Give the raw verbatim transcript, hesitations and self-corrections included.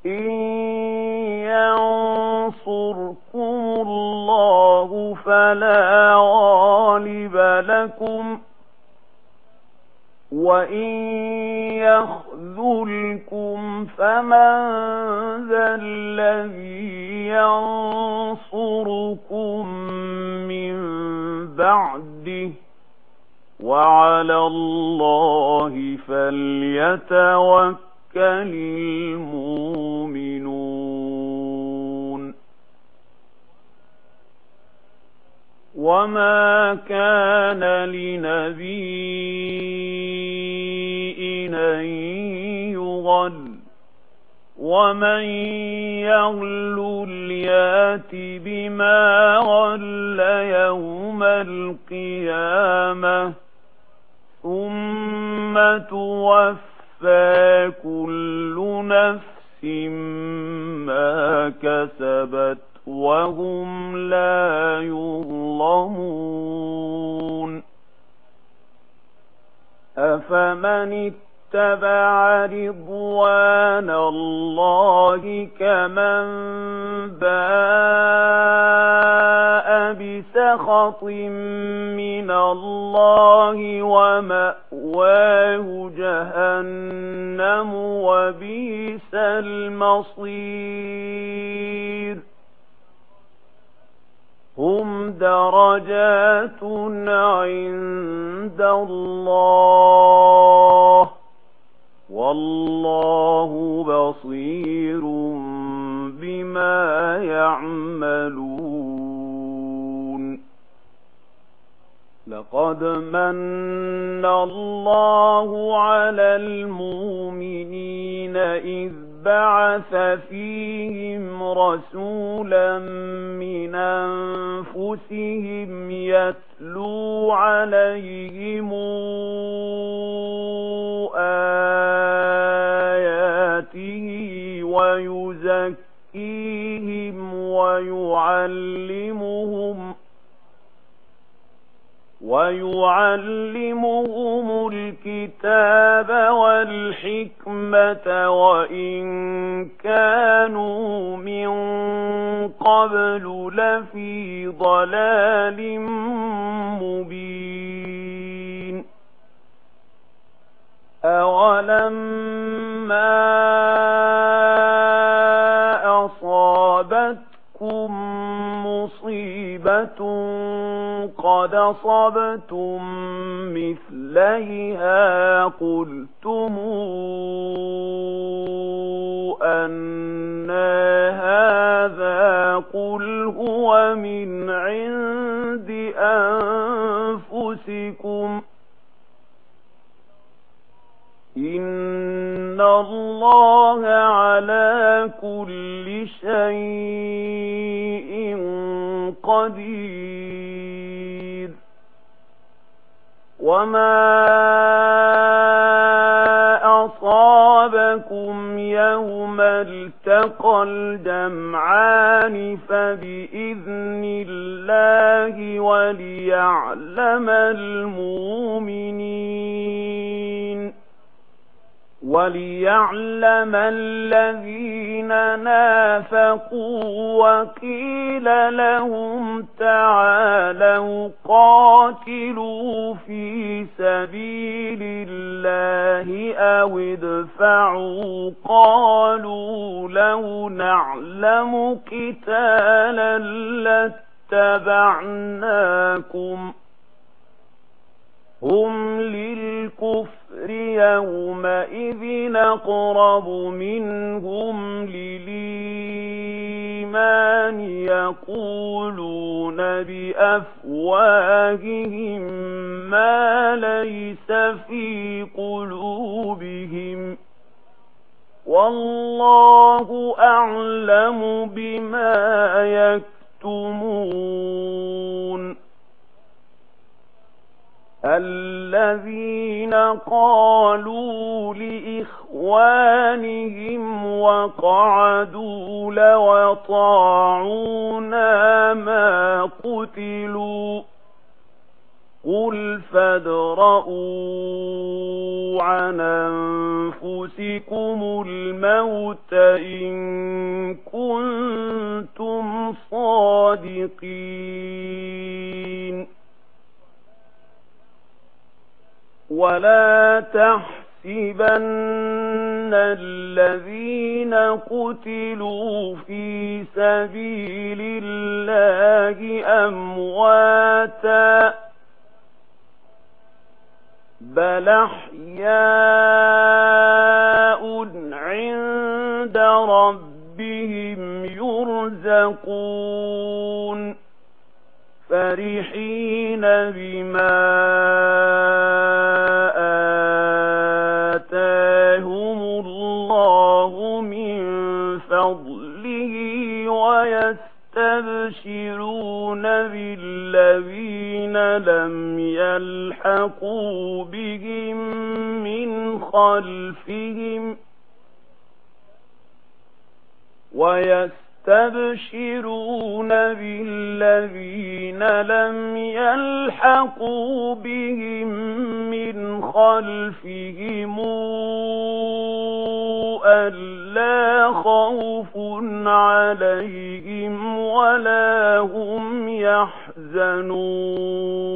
إن ينصركم الله فلا غالب لكم وإن يخذلكم فمن ذا الذي ينصركم من بعده وعلى الله فليتوكل المؤمنون وما كان لنبي أن يغل ومن يغل يات بما غل يوم القيامة ثم توفى كل نفس ما كسبت وهم لا يظلمون أفمن اتبع رضوان الله كمن باء بسخط من الله ومأواه جهنم وبئس المصير هم درجات عند الله والله بصير بما يعملون لقد من الله على المؤمنين إذ بعث فيهم رسولا من أنفسهم يتلو عليهم آياته ويزكيهم ويعلمهم ويعلمهم الكتاب والحكمة وإن كانوا من قبل لفي ضلال مبين أولما أصابتكم مصيبة قد أصبتم مثليها قلتم أن هذا قل هو من عند أنفسكم إن الله على كل شيء قدير وما أصابكم يوم التقى الجمعان فبإذن الله وليعلم المؤمنين وليعلم الذين نافقوا وقيل لهم تعالوا قاتلوا في سبيل الله أو ادفعوا قالوا لو نعلم قتالا لاتبعناكم هم للكفر يومئذ أقرب منهم للإيمان يقولون بأفواههم ما ليس في قلوبهم والله أعلم بما يكتمون الذين قالوا لإخوانهم وقعدوا لو أطاعونا ما قتلوا قل فادرءوا عن عن أنفسكم الموت إن كنتم صادقين ولا تحسبن الذين قتلوا في سبيل الله أمواتا بل أحياء عند ربهم يرزقون فرحين بما آتاهم الله من فضله ويستبشرون بالذين لم يلحقوا بهم من خلفهم ويستبشرون بالذين لم يلحقوا بهم من خلفهم ألا خوف عليهم ولا هم يحزنون